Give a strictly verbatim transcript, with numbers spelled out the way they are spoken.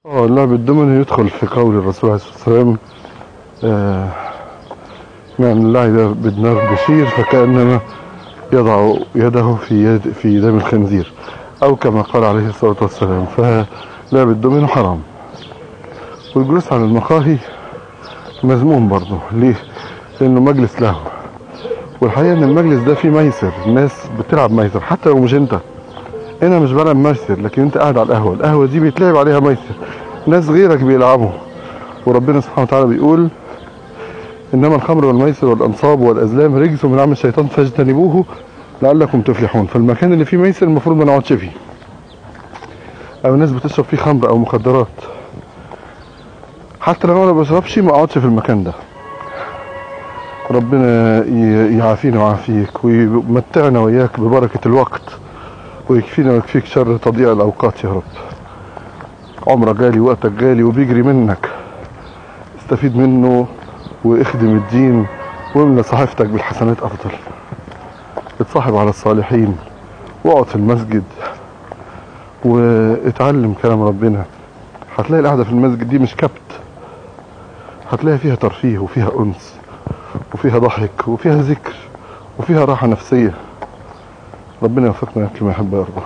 اه اللعب الدومينو يدخل في قول الرسول عليه الصلاة والسلام آه يعني اللعب بدماغ بشير فكأنما يضع يده في يد في دم الخنزير، او كما قال عليه الصلاة والسلام. فلعب الدومينو حرام، والجلوس على المقاهي مذموم برضه. ليه؟ لانه مجلس لهو، والحقيقة ان المجلس ده فيه ميسر، الناس بتلعب ميسر حتى لو مش انت. انا مش بلعب ميسر، لكن انت قاعد على القهوة، القهوة دي بيتلعب عليها ميسر، ناس غيرك بيلعبوا. وربنا سبحانه وتعالى بيقول انما الخمر والميسر والانصاب والازلام رجس من عمل الشيطان فاجتنبوه لعلكم تفلحون. فالمكان اللي فيه ميسر المفروض ما نقعدش فيه، او الناس بتشرب فيه خمر او مخدرات، حتى لو انا ما بشربش ما اقعدش في المكان ده. ربنا يعافينا ويعافيك ويمتعنا وإياك ببركة الوقت، ويكفينا ويكفيك شر تضييع الأوقات يا رب. عمرك غالي، وقتك غالي وبيجري منك، استفيد منه واخدم الدين واملى صحيفتك بالحسنات أفضل. اتصاحب على الصالحين واقعد في المسجد واتعلم كلام ربنا. هتلاقي القعدة في المسجد دي مش كبت، هتلاقي فيها ترفيه وفيها أنس وفيها ضحك وفيها ذكر وفيها راحة نفسية. ربنا يوفقنا لما يحب ويرضى.